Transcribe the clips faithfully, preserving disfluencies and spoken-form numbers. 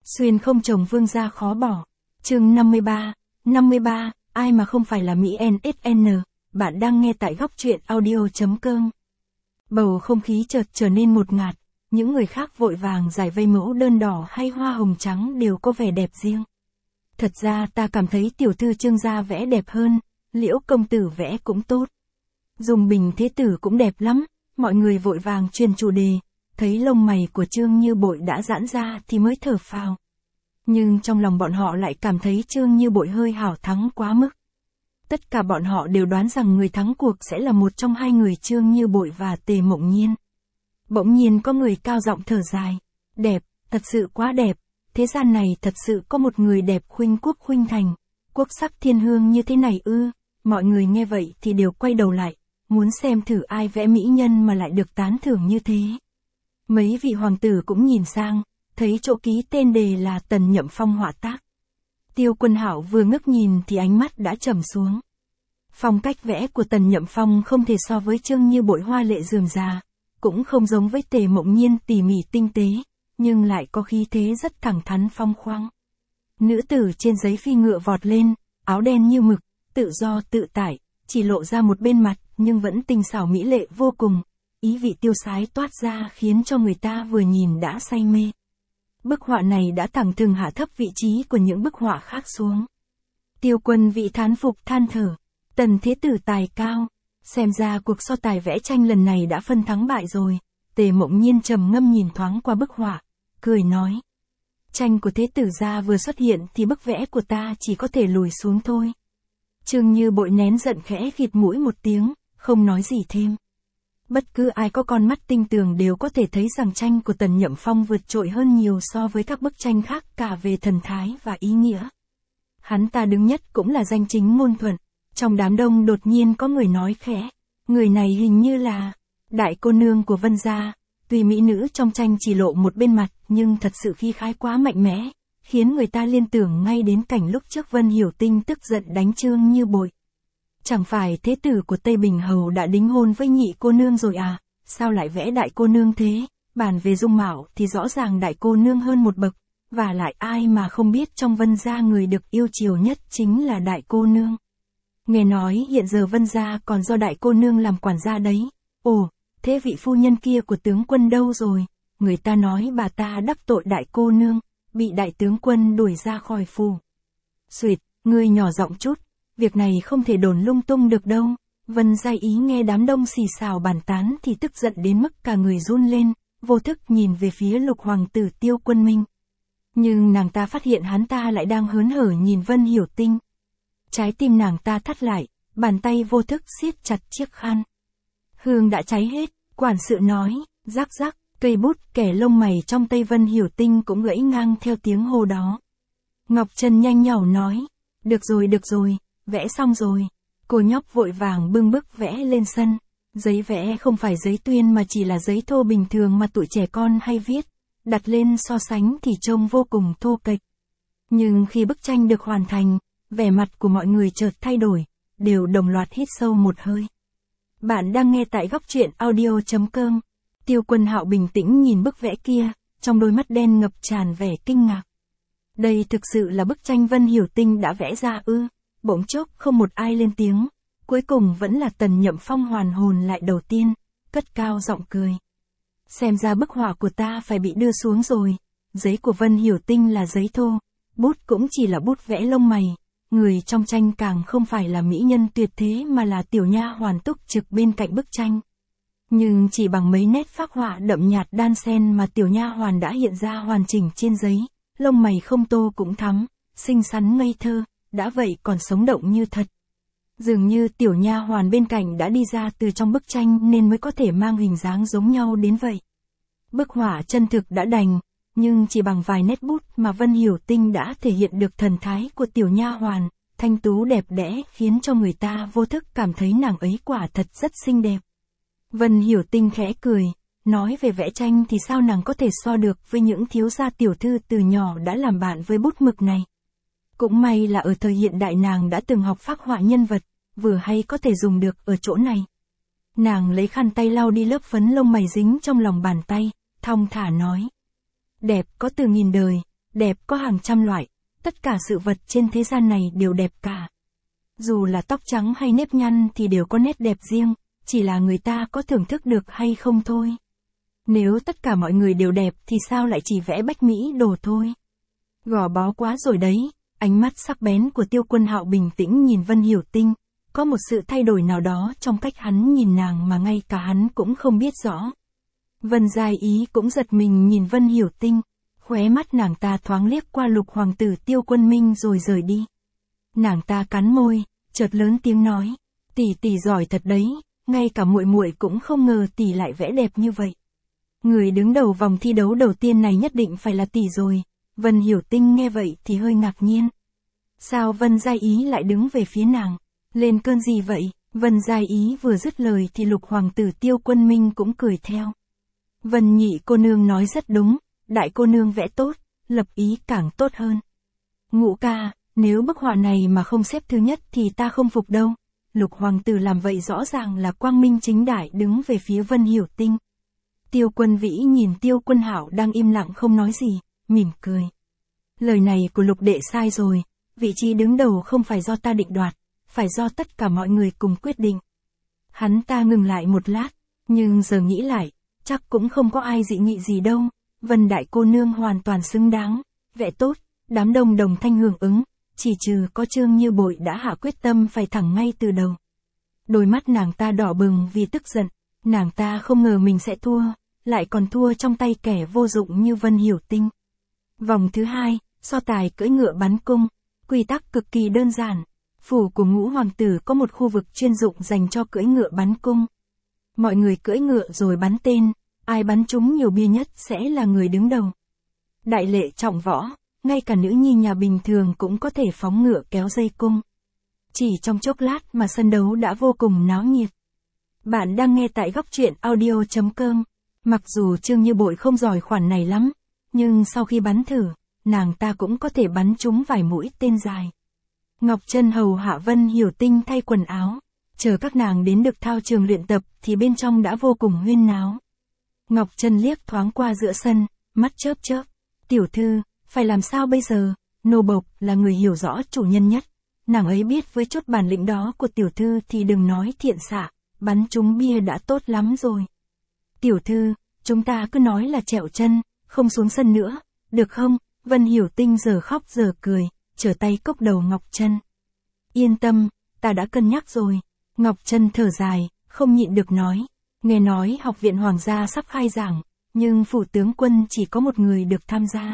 Xuyên không chồng vương gia khó bỏ. Chương năm mươi ba, năm mươi ba, ai mà không phải là Mỹ en ét en, bạn đang nghe tại góc truyện audio.com. Bầu không khí chợt trở nên ngột ngạt, những người khác vội vàng giải vây mẫu đơn đỏ hay hoa hồng trắng đều có vẻ đẹp riêng. Thật ra ta cảm thấy tiểu thư Trương gia vẽ đẹp hơn, Liễu công tử vẽ cũng tốt. Dùng Bình thế tử cũng đẹp lắm, mọi người vội vàng truyền chủ đề, thấy lông mày của Trương Như Bội đã giãn ra thì mới thở phào. Nhưng trong lòng bọn họ lại cảm thấy Trương Như Bội hơi hào thắng quá mức. Tất cả bọn họ đều đoán rằng người thắng cuộc sẽ là một trong hai người Trương Như Bội và Tề Mộng Nhiên. Bỗng nhiên có người cao giọng thở dài. Đẹp, thật sự quá đẹp, thế gian này thật sự có một người đẹp khuynh quốc khuynh thành, quốc sắc thiên hương như thế này ư. Mọi người nghe vậy thì đều quay đầu lại, muốn xem thử ai vẽ mỹ nhân mà lại được tán thưởng như thế. Mấy vị hoàng tử cũng nhìn sang, thấy chỗ ký tên đề là Tần Nhậm Phong họa tác. Tiêu Quân Hạo vừa ngước nhìn thì ánh mắt đã trầm xuống. Phong cách vẽ của Tần Nhậm Phong không thể so với Trương Như Bội hoa lệ rườm rà, cũng không giống với Tề Mộng Nhiên tỉ mỉ tinh tế, nhưng lại có khí thế rất thẳng thắn phong khoáng. Nữ tử trên giấy phi ngựa vọt lên, áo đen như mực, tự do tự tại, chỉ lộ ra một bên mặt nhưng vẫn tinh xảo mỹ lệ vô cùng. Ý vị tiêu sái toát ra khiến cho người ta vừa nhìn đã say mê. Bức họa này đã thẳng thừng hạ thấp vị trí của những bức họa khác xuống. Tiêu Quân vị thán phục than thở, Tần thế tử tài cao, xem ra cuộc so tài vẽ tranh lần này đã phân thắng bại rồi. Tề Mộng Nhiên trầm ngâm nhìn thoáng qua bức họa, cười nói. Tranh của thế tử gia vừa xuất hiện thì bức vẽ của ta chỉ có thể lùi xuống thôi. Trương Như Bội nén giận khẽ khịt mũi một tiếng, không nói gì thêm. Bất cứ ai có con mắt tinh tường đều có thể thấy rằng tranh của Tần Nhậm Phong vượt trội hơn nhiều so với các bức tranh khác cả về thần thái và ý nghĩa. Hắn ta đứng nhất cũng là danh chính ngôn thuận. Trong đám đông đột nhiên có người nói khẽ, người này hình như là đại cô nương của Vân gia. Tuy mỹ nữ trong tranh chỉ lộ một bên mặt nhưng thật sự khí khái quá mạnh mẽ, khiến người ta liên tưởng ngay đến cảnh lúc trước Vân Hiểu Tinh tức giận đánh Trương Như Bội. Chẳng phải thế tử của Tây Bình Hầu đã đính hôn với nhị cô nương rồi à, sao lại vẽ đại cô nương thế? Bàn về dung mạo thì rõ ràng đại cô nương hơn một bậc, và lại ai mà không biết trong Vân gia người được yêu chiều nhất chính là đại cô nương. Nghe nói hiện giờ Vân gia còn do đại cô nương làm quản gia đấy. Ồ, thế vị phu nhân kia của tướng quân đâu rồi? Người ta nói bà ta đắc tội đại cô nương, bị đại tướng quân đuổi ra khỏi phủ. Xuyệt, ngươi nhỏ giọng chút, việc này không thể đồn lung tung được đâu. Vân Gia Ý nghe đám đông xì xào bàn tán thì tức giận đến mức cả người run lên, vô thức nhìn về phía lục hoàng tử Tiêu Quân Minh. Nhưng nàng ta phát hiện hắn ta lại đang hớn hở nhìn Vân Hiểu Tinh. Trái tim nàng ta thắt lại, bàn tay vô thức siết chặt chiếc khăn. Hương đã cháy hết, quản sự nói, rắc rắc, cây bút kẻ lông mày trong tay Vân Hiểu Tinh cũng gãy ngang theo tiếng hô đó. Ngọc Trân nhanh nhảu nói, được rồi được rồi, vẽ xong rồi. Cô nhóc vội vàng bưng bức vẽ lên sân. Giấy vẽ không phải giấy tuyên mà chỉ là giấy thô bình thường mà tụi trẻ con hay viết. Đặt lên so sánh thì trông vô cùng thô kệch. Nhưng khi bức tranh được hoàn thành, vẻ mặt của mọi người chợt thay đổi, đều đồng loạt hít sâu một hơi. Bạn đang nghe tại góc truyện audio.com. Tiêu Quân Hạo bình tĩnh nhìn bức vẽ kia, trong đôi mắt đen ngập tràn vẻ kinh ngạc. Đây thực sự là bức tranh Vân Hiểu Tinh đã vẽ ra ư? Bỗng chốc không một ai lên tiếng, cuối cùng vẫn là Tần Nhậm Phong hoàn hồn lại đầu tiên, cất cao giọng cười. Xem ra bức họa của ta phải bị đưa xuống rồi, giấy của Vân Hiểu Tinh là giấy thô, bút cũng chỉ là bút vẽ lông mày, người trong tranh càng không phải là mỹ nhân tuyệt thế mà là tiểu nha hoàn túc trực bên cạnh bức tranh. Nhưng chỉ bằng mấy nét phác họa đậm nhạt đan xen mà tiểu nha hoàn đã hiện ra hoàn chỉnh trên giấy, lông mày không tô cũng thắm, xinh xắn ngây thơ, đã vậy còn sống động như thật. Dường như tiểu nha hoàn bên cạnh đã đi ra từ trong bức tranh nên mới có thể mang hình dáng giống nhau đến vậy. Bức họa chân thực đã đành, nhưng chỉ bằng vài nét bút mà Vân Hiểu Tinh đã thể hiện được thần thái của tiểu nha hoàn, thanh tú đẹp đẽ khiến cho người ta vô thức cảm thấy nàng ấy quả thật rất xinh đẹp. Vân Hiểu Tinh khẽ cười, nói về vẽ tranh thì sao nàng có thể so được với những thiếu gia tiểu thư từ nhỏ đã làm bạn với bút mực này. Cũng may là ở thời hiện đại nàng đã từng học phác họa nhân vật, vừa hay có thể dùng được ở chỗ này. Nàng lấy khăn tay lau đi lớp phấn lông mày dính trong lòng bàn tay, thong thả nói. Đẹp có từ nghìn đời, đẹp có hàng trăm loại, tất cả sự vật trên thế gian này đều đẹp cả. Dù là tóc trắng hay nếp nhăn thì đều có nét đẹp riêng, chỉ là người ta có thưởng thức được hay không thôi. Nếu tất cả mọi người đều đẹp thì sao lại chỉ vẽ bách mỹ đồ thôi. Gò bó quá rồi đấy, ánh mắt sắc bén của Tiêu Quân Hạo bình tĩnh nhìn Vân Hiểu Tinh, có một sự thay đổi nào đó trong cách hắn nhìn nàng mà ngay cả hắn cũng không biết rõ. Vân Giai Ý cũng giật mình nhìn Vân Hiểu Tinh, khóe mắt nàng ta thoáng liếc qua Lục hoàng tử Tiêu Quân Minh rồi rời đi. Nàng ta cắn môi, chợt lớn tiếng nói, tỷ tỷ giỏi thật đấy, ngay cả muội muội cũng không ngờ tỷ lại vẽ đẹp như vậy. Người đứng đầu vòng thi đấu đầu tiên này nhất định phải là tỷ rồi. Vân Hiểu Tinh nghe vậy thì hơi ngạc nhiên. Sao Vân Giai Ý lại đứng về phía nàng? Lên cơn gì vậy? Vân Giai Ý vừa dứt lời thì Lục hoàng tử Tiêu Quân Minh cũng cười theo. Vân nhị cô nương nói rất đúng, đại cô nương vẽ tốt, lập ý càng tốt hơn. Ngũ ca, nếu bức họa này mà không xếp thứ nhất thì ta không phục đâu. Lục hoàng tử làm vậy rõ ràng là quang minh chính đại đứng về phía Vân Hiểu Tinh. Tiêu Quân Vĩ nhìn Tiêu Quân Hạo đang im lặng không nói gì, mỉm cười. Lời này của Lục đệ sai rồi, vị trí đứng đầu không phải do ta định đoạt, phải do tất cả mọi người cùng quyết định. Hắn ta ngừng lại một lát, nhưng giờ nghĩ lại, chắc cũng không có ai dị nghị gì đâu, Vân đại cô nương hoàn toàn xứng đáng, vẽ tốt, đám đông đồng thanh hưởng ứng, chỉ trừ có Trương Như Bội đã hạ quyết tâm phải thẳng ngay từ đầu. Đôi mắt nàng ta đỏ bừng vì tức giận, nàng ta không ngờ mình sẽ thua, lại còn thua trong tay kẻ vô dụng như Vân Hiểu Tinh. Vòng thứ hai, so tài cưỡi ngựa bắn cung, quy tắc cực kỳ đơn giản. Phủ của Ngũ hoàng tử có một khu vực chuyên dụng dành cho cưỡi ngựa bắn cung. Mọi người cưỡi ngựa rồi bắn tên, ai bắn trúng nhiều bia nhất sẽ là người đứng đầu. Đại lệ trọng võ, ngay cả nữ nhi nhà bình thường cũng có thể phóng ngựa kéo dây cung. Chỉ trong chốc lát mà sân đấu đã vô cùng náo nhiệt. Bạn đang nghe tại góc truyện audio chấm com. Mặc dù Trương Như Bội không giỏi khoản này lắm, nhưng sau khi bắn thử, nàng ta cũng có thể bắn trúng vài mũi tên dài. Ngọc Trân hầu hạ Vân Hiểu Tinh thay quần áo, chờ các nàng đến được thao trường luyện tập thì bên trong đã vô cùng huyên náo. Ngọc Trân liếc thoáng qua giữa sân, mắt chớp chớp. Tiểu thư, phải làm sao bây giờ? Nô bộc là người hiểu rõ chủ nhân nhất. Nàng ấy biết với chút bản lĩnh đó của tiểu thư thì đừng nói thiện xạ, bắn trúng bia đã tốt lắm rồi. Tiểu thư, chúng ta cứ nói là trẹo chân, không xuống sân nữa, được không? Vân Hiểu Tinh giờ khóc giờ cười, trở tay cốc đầu Ngọc Trân. Yên tâm, ta đã cân nhắc rồi. Ngọc Trân thở dài, không nhịn được nói. Nghe nói học viện hoàng gia sắp khai giảng, nhưng phủ tướng quân chỉ có một người được tham gia.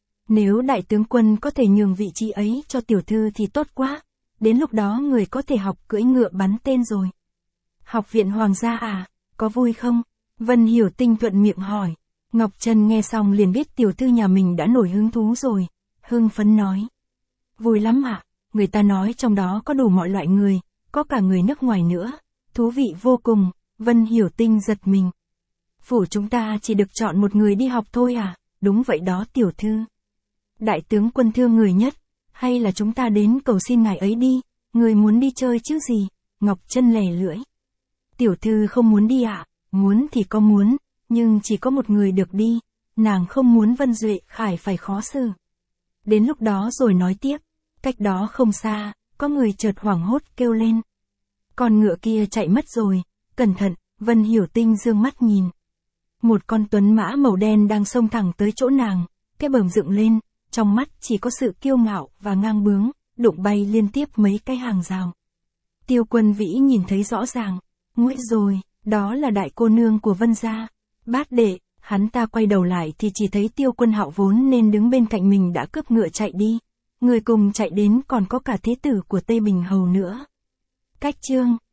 Nếu đại tướng quân có thể nhường vị trí ấy cho tiểu thư thì tốt quá. Đến lúc đó người có thể học cưỡi ngựa bắn tên rồi. Học viện hoàng gia à, có vui không? Vân Hiểu Tinh thuận miệng hỏi. Ngọc Trân nghe xong liền biết tiểu thư nhà mình đã nổi hứng thú rồi. Hưng phấn nói. Vui lắm ạ, người ta nói trong đó có đủ mọi loại người, có cả người nước ngoài nữa. Thú vị vô cùng, Vân Hiểu Tinh giật mình. Phủ chúng ta chỉ được chọn một người đi học thôi à? Đúng vậy đó tiểu thư. Đại tướng quân thương người nhất, hay là chúng ta đến cầu xin ngài ấy đi, người muốn đi chơi chứ gì? Ngọc Trân lè lưỡi. Tiểu thư không muốn đi ạ, à? Muốn thì có muốn, nhưng chỉ có một người được đi, nàng không muốn Vân Duệ Khải phải khó xử. Đến lúc đó rồi nói tiếp, cách đó không xa, có người chợt hoảng hốt kêu lên. Con ngựa kia chạy mất rồi, cẩn thận, Vân Hiểu Tinh dương mắt nhìn. Một con tuấn mã màu đen đang xông thẳng tới chỗ nàng, cái bờm dựng lên, trong mắt chỉ có sự kiêu ngạo và ngang bướng, đụng bay liên tiếp mấy cái hàng rào. Tiêu Quân Vĩ nhìn thấy rõ ràng, nguy rồi, đó là đại cô nương của Vân gia. Bát đệ, hắn ta quay đầu lại thì chỉ thấy Tiêu Quân Hạo vốn nên đứng bên cạnh mình đã cướp ngựa chạy đi. Người cùng chạy đến còn có cả thế tử của Tây Bình Hầu nữa. Cách chương